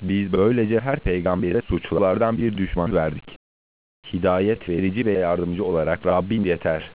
Biz böylece her peygambere suçlulardan bir düşman verdik. Hidayet verici ve yardımcı olarak Rabbin yeter.